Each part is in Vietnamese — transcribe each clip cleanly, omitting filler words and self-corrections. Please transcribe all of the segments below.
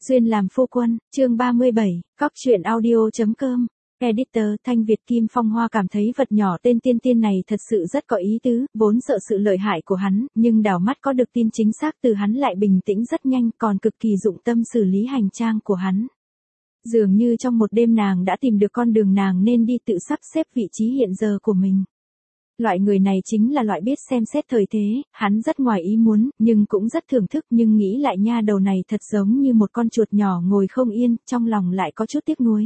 Duyên làm phu quân, chương 37, Cóc truyện audio.com. Editor Thanh Việt. Kim Phong Hoa cảm thấy vật nhỏ tên Tiên Tiên này thật sự rất có ý tứ, vốn sợ sự lợi hại của hắn, nhưng đảo mắt có được tin chính xác từ hắn lại bình tĩnh rất nhanh, còn cực kỳ dụng tâm xử lý hành trang của hắn. Dường như trong một đêm nàng đã tìm được con đường nàng nên đi, tự sắp xếp vị trí hiện giờ của mình. Loại người này chính là loại biết xem xét thời thế, hắn rất ngoài ý muốn, nhưng cũng rất thưởng thức, nhưng nghĩ lại nha đầu này thật giống như một con chuột nhỏ ngồi không yên, trong lòng lại có chút tiếc nuối.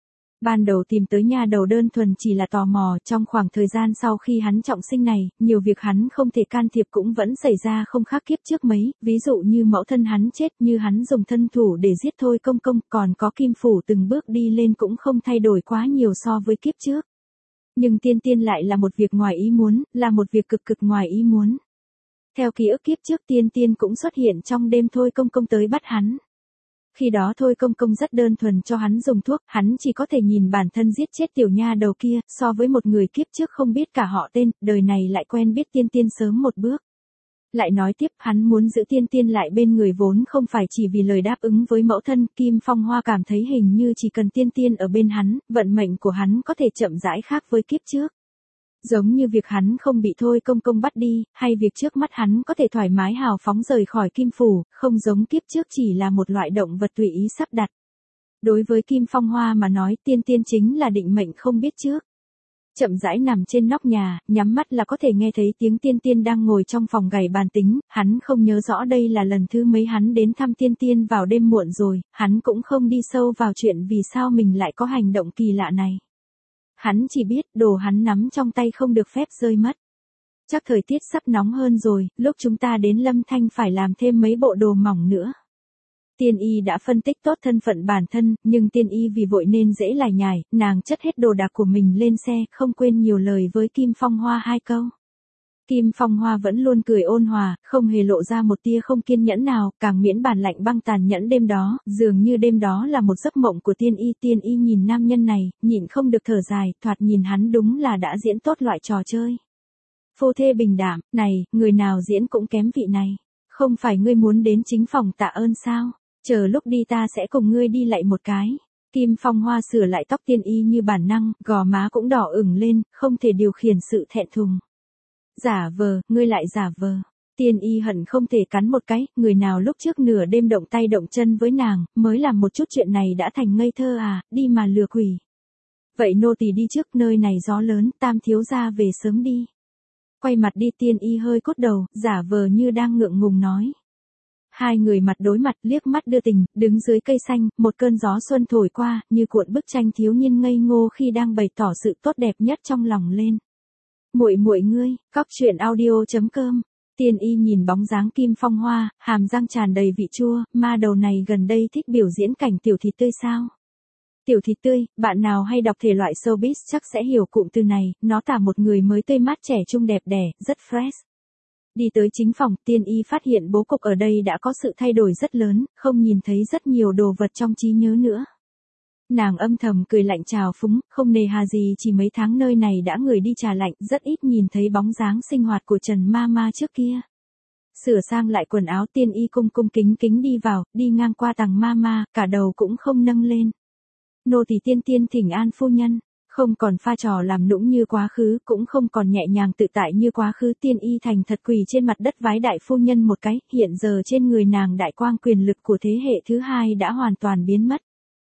Ban đầu tìm tới nha đầu đơn thuần chỉ là tò mò, trong khoảng thời gian sau khi hắn trọng sinh này, nhiều việc hắn không thể can thiệp cũng vẫn xảy ra không khác kiếp trước mấy, ví dụ như mẫu thân hắn chết, như hắn dùng thân thủ để giết Thôi Công Công, còn có Kim Phủ từng bước đi lên cũng không thay đổi quá nhiều so với kiếp trước. Nhưng Tiên Tiên lại là một việc ngoài ý muốn, là một việc cực cực ngoài ý muốn. Theo ký ức kiếp trước, Tiên Tiên cũng xuất hiện trong đêm Thôi Công Công tới bắt hắn. Khi đó Thôi Công Công rất đơn thuần cho hắn dùng thuốc, hắn chỉ có thể nhìn bản thân giết chết tiểu nha đầu kia, so với một người kiếp trước không biết cả họ tên, đời này lại quen biết Tiên Tiên sớm một bước. Lại nói tiếp, hắn muốn giữ Tiên Tiên lại bên người vốn không phải chỉ vì lời đáp ứng với mẫu thân. Kim Phong Hoa cảm thấy hình như chỉ cần Tiên Tiên ở bên hắn, vận mệnh của hắn có thể chậm rãi khác với kiếp trước. Giống như việc hắn không bị Thôi Công Công bắt đi, hay việc trước mắt hắn có thể thoải mái hào phóng rời khỏi Kim Phủ, không giống kiếp trước chỉ là một loại động vật tùy ý sắp đặt. Đối với Kim Phong Hoa mà nói, Tiên Tiên chính là định mệnh không biết trước. Chậm rãi nằm trên nóc nhà, nhắm mắt là có thể nghe thấy tiếng Tiên Tiên đang ngồi trong phòng gảy bàn tính, hắn không nhớ rõ đây là lần thứ mấy hắn đến thăm Tiên Tiên vào đêm muộn rồi, hắn cũng không đi sâu vào chuyện vì sao mình lại có hành động kỳ lạ này. Hắn chỉ biết, đồ hắn nắm trong tay không được phép rơi mất. Chắc thời tiết sắp nóng hơn rồi, lúc chúng ta đến Lâm Thanh phải làm thêm mấy bộ đồ mỏng nữa. Tiên Y đã phân tích tốt thân phận bản thân, nhưng Tiên Y vì vội nên dễ lải nhải, nàng chất hết đồ đạc của mình lên xe, không quên nhiều lời với Kim Phong Hoa 2 câu. Kim Phong Hoa vẫn luôn cười ôn hòa, không hề lộ ra một tia không kiên nhẫn nào, càng miễn bản lạnh băng tàn nhẫn đêm đó, dường như đêm đó là một giấc mộng của Tiên Y. Tiên Y nhìn nam nhân này, nhịn không được thở dài, thoạt nhìn hắn đúng là đã diễn tốt loại trò chơi. Phu thê bình đạm, này, người nào diễn cũng kém vị này. Không phải ngươi muốn đến chính phòng tạ ơn sao? Chờ lúc đi ta sẽ cùng ngươi đi lại một cái. Kim Phong Hoa sửa lại tóc Tiên Y như bản năng, gò má cũng đỏ ửng lên, không thể điều khiển sự thẹn thùng. Giả vờ, ngươi lại giả vờ. Tiên Y hận không thể cắn một cái, người nào lúc trước nửa đêm động tay động chân với nàng, mới làm một chút chuyện này đã thành ngây thơ à, đi mà lừa quỷ. Vậy nô tỳ đi trước, nơi này gió lớn, Tam thiếu gia về sớm đi. Quay mặt đi. Tiên Y hơi cốt đầu, giả vờ như đang ngượng ngùng nói. Hai người mặt đối mặt, liếc mắt đưa tình, đứng dưới cây xanh, một cơn gió xuân thổi qua, như cuộn bức tranh thiếu niên ngây ngô khi đang bày tỏ sự tốt đẹp nhất trong lòng lên. Muội muội ngươi, Cóc truyện audio.com. Tiên Y nhìn bóng dáng Kim Phong Hoa, hàm răng tràn đầy vị chua, ma đầu này gần đây thích biểu diễn cảnh tiểu thịt tươi sao? Tiểu thịt tươi, bạn nào hay đọc thể loại showbiz chắc sẽ hiểu cụm từ này, nó tả một người mới tươi mát trẻ trung đẹp đẽ, rất fresh. Đi tới chính phòng, Tiên Y phát hiện bố cục ở đây đã có sự thay đổi rất lớn, không nhìn thấy rất nhiều đồ vật trong trí nhớ nữa. Nàng âm thầm cười lạnh trào phúng, không nề hà gì chỉ mấy tháng nơi này đã người đi trà lạnh, rất ít nhìn thấy bóng dáng sinh hoạt của Trần Mama trước kia. Sửa sang lại quần áo, Tiên Y cung cung kính kính đi vào, đi ngang qua tầng Mama, cả đầu cũng không nâng lên. Nô tỳ Tiên Tiên thỉnh an phu nhân. Không còn pha trò làm nũng như quá khứ, cũng không còn nhẹ nhàng tự tại như quá khứ. Tiên Y thành thật quỳ trên mặt đất vái đại phu nhân một cái, hiện giờ trên người nàng đại quang quyền lực của thế hệ thứ hai đã hoàn toàn biến mất.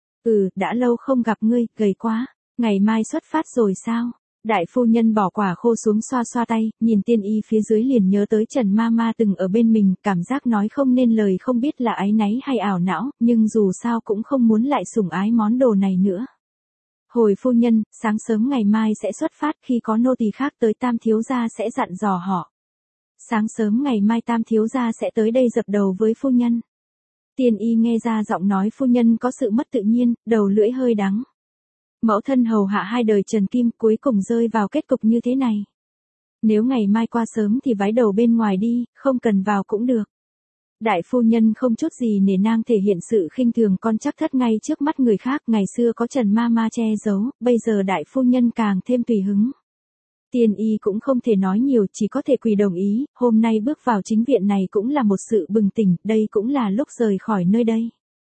Đã lâu không gặp ngươi, gầy quá, ngày mai xuất phát rồi sao? Đại phu nhân bỏ quả khô xuống xoa xoa tay, nhìn Tiên Y phía dưới liền nhớ tới Trần Mama từng ở bên mình, cảm giác nói không nên lời, không biết là áy náy hay ảo não, nhưng dù sao cũng không muốn lại sủng ái món đồ này nữa. Hồi phu nhân, sáng sớm ngày mai sẽ xuất phát, khi có nô tỳ khác tới Tam thiếu gia sẽ dặn dò họ. Sáng sớm ngày mai Tam thiếu gia sẽ tới đây dập đầu với phu nhân. Tiên Y nghe ra giọng nói phu nhân có sự mất tự nhiên, đầu lưỡi hơi đắng. Mẫu thân hầu hạ hai đời Trần Kim cuối cùng rơi vào kết cục như thế này. Nếu ngày mai qua sớm thì vái đầu bên ngoài đi, không cần vào cũng được. Đại phu nhân không chút gì nể nang thể hiện sự khinh thường con chắc thất ngay trước mắt người khác, ngày xưa có Trần Mama che giấu, bây giờ đại phu nhân càng thêm tùy hứng. Tiên Y cũng không thể nói nhiều, chỉ có thể quỳ đồng ý, hôm nay bước vào chính viện này cũng là một sự bừng tỉnh, đây cũng là lúc rời khỏi nơi đây.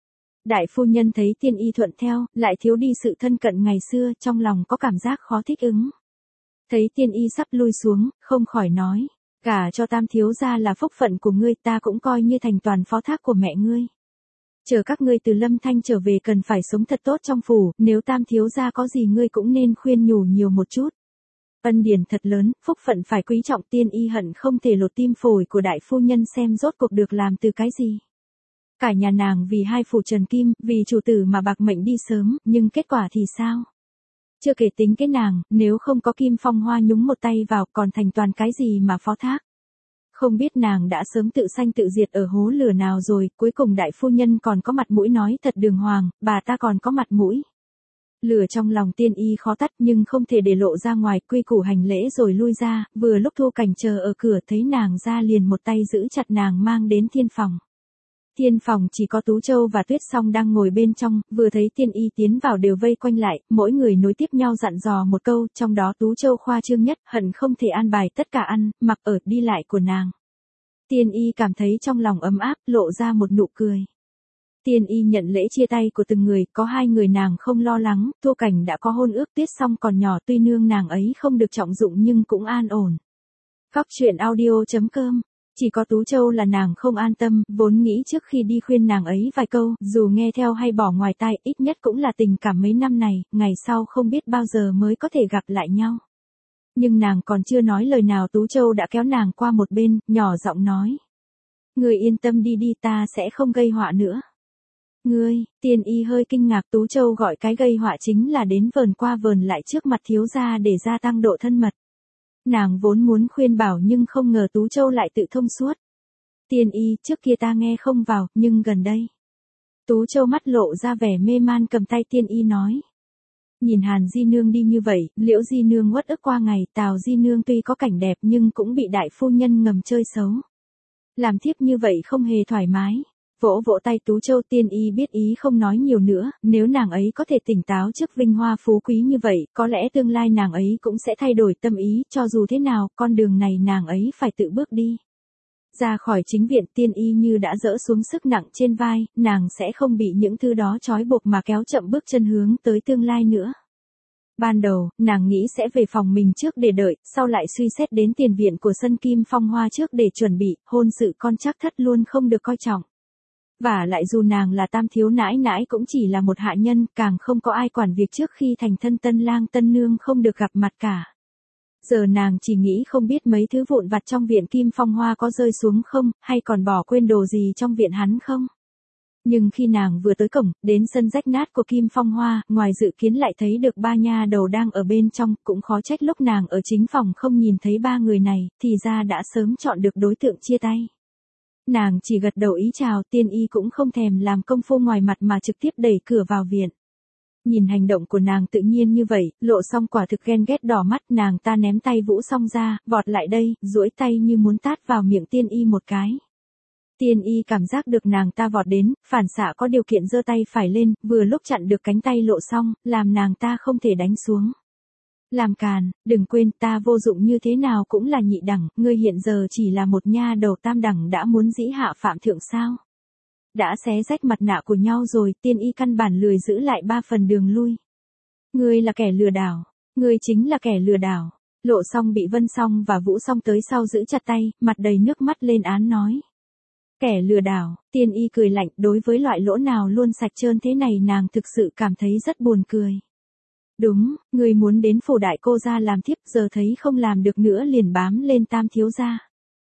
Đại phu nhân thấy tiên y thuận theo, lại thiếu đi sự thân cận ngày xưa, trong lòng có cảm giác khó thích ứng. Thấy tiên y sắp lui xuống, không khỏi nói, gả cho Tam thiếu gia là phúc phận của ngươi, ta cũng coi như thành toàn phó thác của mẹ ngươi. Chờ các ngươi từ Lâm Thanh trở về cần phải sống thật tốt trong phủ, nếu Tam thiếu gia có gì ngươi cũng nên khuyên nhủ nhiều một chút. Ân điển thật lớn, phúc phận phải quý trọng. Tiên y hận không thể lột tim phổi của đại phu nhân xem rốt cuộc được làm từ cái gì. Cả nhà nàng vì hai phủ Trần Kim, vì chủ tử mà bạc mệnh đi sớm, nhưng kết quả thì sao? Chưa kể tính cái nàng, nếu không có Kim Phong Hoa nhúng một tay vào còn thành toàn cái gì mà phó thác. Không biết nàng đã sớm tự sanh tự diệt ở hố lửa nào rồi, cuối cùng đại phu nhân còn có mặt mũi nói thật đường hoàng, bà ta còn có mặt mũi. Lửa trong lòng tiên y khó tắt nhưng không thể để lộ ra ngoài, quy củ hành lễ rồi lui ra, vừa lúc Thu Cảnh chờ ở cửa thấy nàng ra liền một tay giữ chặt nàng mang đến thiên phòng. Thiên phòng chỉ có Tú Châu và Tuyết Song đang ngồi bên trong, vừa thấy tiên y tiến vào đều vây quanh lại, mỗi người nối tiếp nhau dặn dò một câu, trong đó Tú Châu khoa trương nhất, hận không thể an bài tất cả ăn, mặc ở, đi lại của nàng. Tiên y cảm thấy trong lòng ấm áp, lộ ra một nụ cười. Tiên y nhận lễ chia tay của từng người, có hai người nàng không lo lắng, Thu Cảnh đã có hôn ước, Tuyết Song còn nhỏ tuy nương nàng ấy không được trọng dụng nhưng cũng an ổn. Góc truyện audio.com. Chỉ có Tú Châu là nàng không an tâm, vốn nghĩ trước khi đi khuyên nàng ấy vài câu, dù nghe theo hay bỏ ngoài tai, ít nhất cũng là tình cảm mấy năm này, ngày sau không biết bao giờ mới có thể gặp lại nhau. Nhưng nàng còn chưa nói lời nào Tú Châu đã kéo nàng qua một bên, nhỏ giọng nói. Ngươi yên tâm đi đi, ta sẽ không gây họa nữa. Ngươi, tiên y hơi kinh ngạc. Tú Châu gọi cái gây họa chính là đến vờn qua vờn lại trước mặt thiếu gia để gia tăng độ thân mật. Nàng vốn muốn khuyên bảo nhưng không ngờ Tú Châu lại tự thông suốt. Tiên y, trước kia ta nghe không vào, nhưng gần đây. Tú Châu mắt lộ ra vẻ mê man cầm tay tiên y nói. Nhìn Hàn Di Nương đi như vậy, Liễu Di Nương uất ức qua ngày, Tào Di Nương tuy có cảnh đẹp nhưng cũng bị đại phu nhân ngầm chơi xấu. Làm thiếp như vậy không hề thoải mái. Vỗ vỗ tay Tú Châu. Tiên y biết ý không nói nhiều nữa, nếu nàng ấy có thể tỉnh táo trước vinh hoa phú quý như vậy, có lẽ tương lai nàng ấy cũng sẽ thay đổi tâm ý, cho dù thế nào, con đường này nàng ấy phải tự bước đi. Ra khỏi chính viện tiên y như đã dỡ xuống sức nặng trên vai, nàng sẽ không bị những thứ đó trói buộc mà kéo chậm bước chân hướng tới tương lai nữa. Ban đầu, nàng nghĩ sẽ về phòng mình trước để đợi, sau lại suy xét đến tiền viện của sân Kim Phong Hoa trước để chuẩn bị, hôn sự con chắc thất luôn không được coi trọng. Và lại dù nàng là tam thiếu nãi nãi cũng chỉ là một hạ nhân, càng không có ai quản việc trước khi thành thân tân lang tân nương không được gặp mặt cả. Giờ nàng chỉ nghĩ không biết mấy thứ vụn vặt trong viện Kim Phong Hoa có rơi xuống không, hay còn bỏ quên đồ gì trong viện hắn không. Nhưng khi nàng vừa tới cổng, đến sân rách nát của Kim Phong Hoa, ngoài dự kiến lại thấy được ba nha đầu đang ở bên trong, cũng khó trách lúc nàng ở chính phòng không nhìn thấy ba người này, thì ra đã sớm chọn được đối tượng chia tay. Nàng chỉ gật đầu ý chào, tiên y cũng không thèm làm công phu ngoài mặt mà trực tiếp đẩy cửa vào viện. Nhìn hành động của nàng tự nhiên như vậy, Lộ Song quả thực ghen ghét đỏ mắt, nàng ta ném tay Vũ Song ra, vọt lại đây, duỗi tay như muốn tát vào miệng tiên y một cái. Tiên y cảm giác được nàng ta vọt đến, phản xạ có điều kiện giơ tay phải lên, vừa lúc chặn được cánh tay Lộ Song, làm nàng ta không thể đánh xuống. Làm càn, đừng quên ta vô dụng như thế nào cũng là nhị đẳng, ngươi hiện giờ chỉ là một nha đầu tam đẳng đã muốn dĩ hạ phạm thượng sao. Đã xé rách mặt nạ của nhau rồi, tiên y căn bản lười giữ lại ba phần đường lui. Ngươi là kẻ lừa đảo, ngươi chính là kẻ lừa đảo. Lộ Song bị Vân Song và Vũ Song tới sau giữ chặt tay, mặt đầy nước mắt lên án nói. Kẻ lừa đảo, tiên y cười lạnh, đối với loại lỗ nào luôn sạch trơn thế này nàng thực sự cảm thấy rất buồn cười. Đúng, ngươi muốn đến phủ đại cô gia làm thiếp, giờ thấy không làm được nữa liền bám lên tam thiếu gia.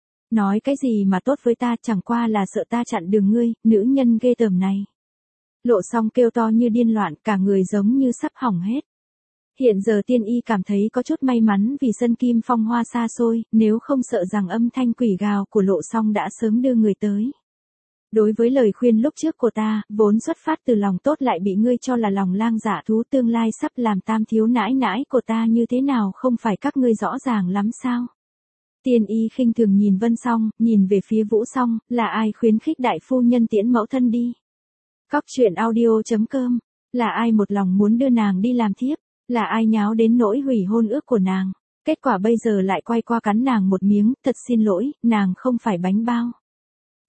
Nói cái gì mà tốt với ta, chẳng qua là sợ ta chặn đường ngươi, nữ nhân ghê tởm này. Lộ Song kêu to như điên loạn, cả người giống như sắp hỏng hết. Hiện giờ tiên y cảm thấy có chút may mắn vì sân Kim Phong Hoa xa xôi, nếu không sợ rằng âm thanh quỷ gào của Lộ Song đã sớm đưa người tới. Đối với lời khuyên lúc trước của ta, vốn xuất phát từ lòng tốt lại bị ngươi cho là lòng lang dạ thú, tương lai sắp làm tam thiếu nãi nãi của ta như thế nào không phải các ngươi rõ ràng lắm sao? Tiên y khinh thường nhìn Vân Song, nhìn về phía Vũ Song, là ai khuyến khích đại phu nhân tiễn mẫu thân đi? Góc truyện audio.com, là ai một lòng muốn đưa nàng đi làm thiếp? Là ai nháo đến nỗi hủy hôn ước của nàng? Kết quả bây giờ lại quay qua cắn nàng một miếng, thật xin lỗi, nàng không phải bánh bao.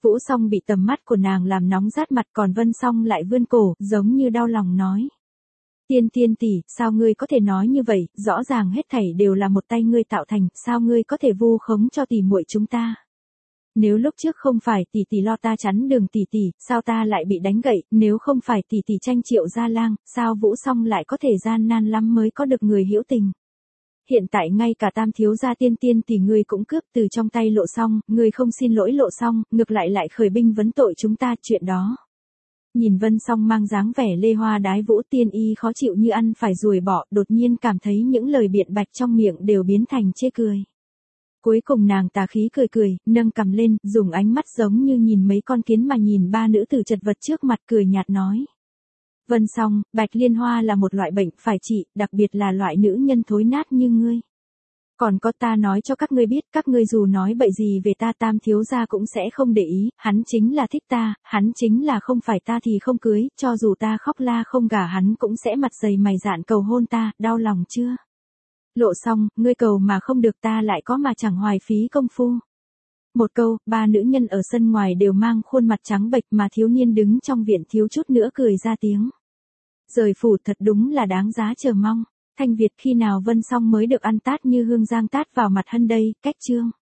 Vũ Song bị tầm mắt của nàng làm nóng rát mặt, còn Vân Song lại vươn cổ, giống như đau lòng nói. Tiên Tiên tỷ, sao ngươi có thể nói như vậy, rõ ràng hết thảy đều là một tay ngươi tạo thành, sao ngươi có thể vu khống cho tỷ muội chúng ta? Nếu lúc trước không phải tỷ tỷ lo ta chắn đường tỷ tỷ, sao ta lại bị đánh gậy, nếu không phải tỷ tỷ tranh Triệu Gia Lang, sao Vũ Song lại có thể gian nan lắm mới có được người hữu tình? Hiện tại ngay cả Tam thiếu gia Tiên Tiên tỷ ngươi cũng cướp từ trong tay Lộ Song, ngươi không xin lỗi Lộ Song, ngược lại khởi binh vấn tội chúng ta, chuyện đó. Nhìn Vân Song mang dáng vẻ lê hoa đái vũ, Tiên Y khó chịu như ăn phải ruồi bọ, đột nhiên cảm thấy những lời biện bạch trong miệng đều biến thành chê cười. Cuối cùng nàng tà khí cười cười, nâng cằm lên, dùng ánh mắt giống như nhìn mấy con kiến mà nhìn ba nữ tử chật vật trước mặt, cười nhạt nói. Vân Song, Bạch Liên Hoa là một loại bệnh phải trị, đặc biệt là loại nữ nhân thối nát như ngươi. Còn có, ta nói cho các ngươi biết, các ngươi dù nói bậy gì về ta, Tam thiếu gia cũng sẽ không để ý, hắn chính là thích ta, hắn chính là không phải ta thì không cưới, cho dù ta khóc la không gả hắn cũng sẽ mặt dày mày dạn cầu hôn ta, đau lòng chưa? Lộ Song, ngươi cầu mà không được, ta lại có mà chẳng hoài phí công phu. Một câu, ba nữ nhân ở sân ngoài đều mang khuôn mặt trắng bệch, mà thiếu niên đứng trong viện thiếu chút nữa cười ra tiếng. Rời phủ thật đúng là đáng giá chờ mong. Thanh Việt, khi nào Vân Song mới được ăn tát như hương giang tát vào mặt Hân đây, cách chương.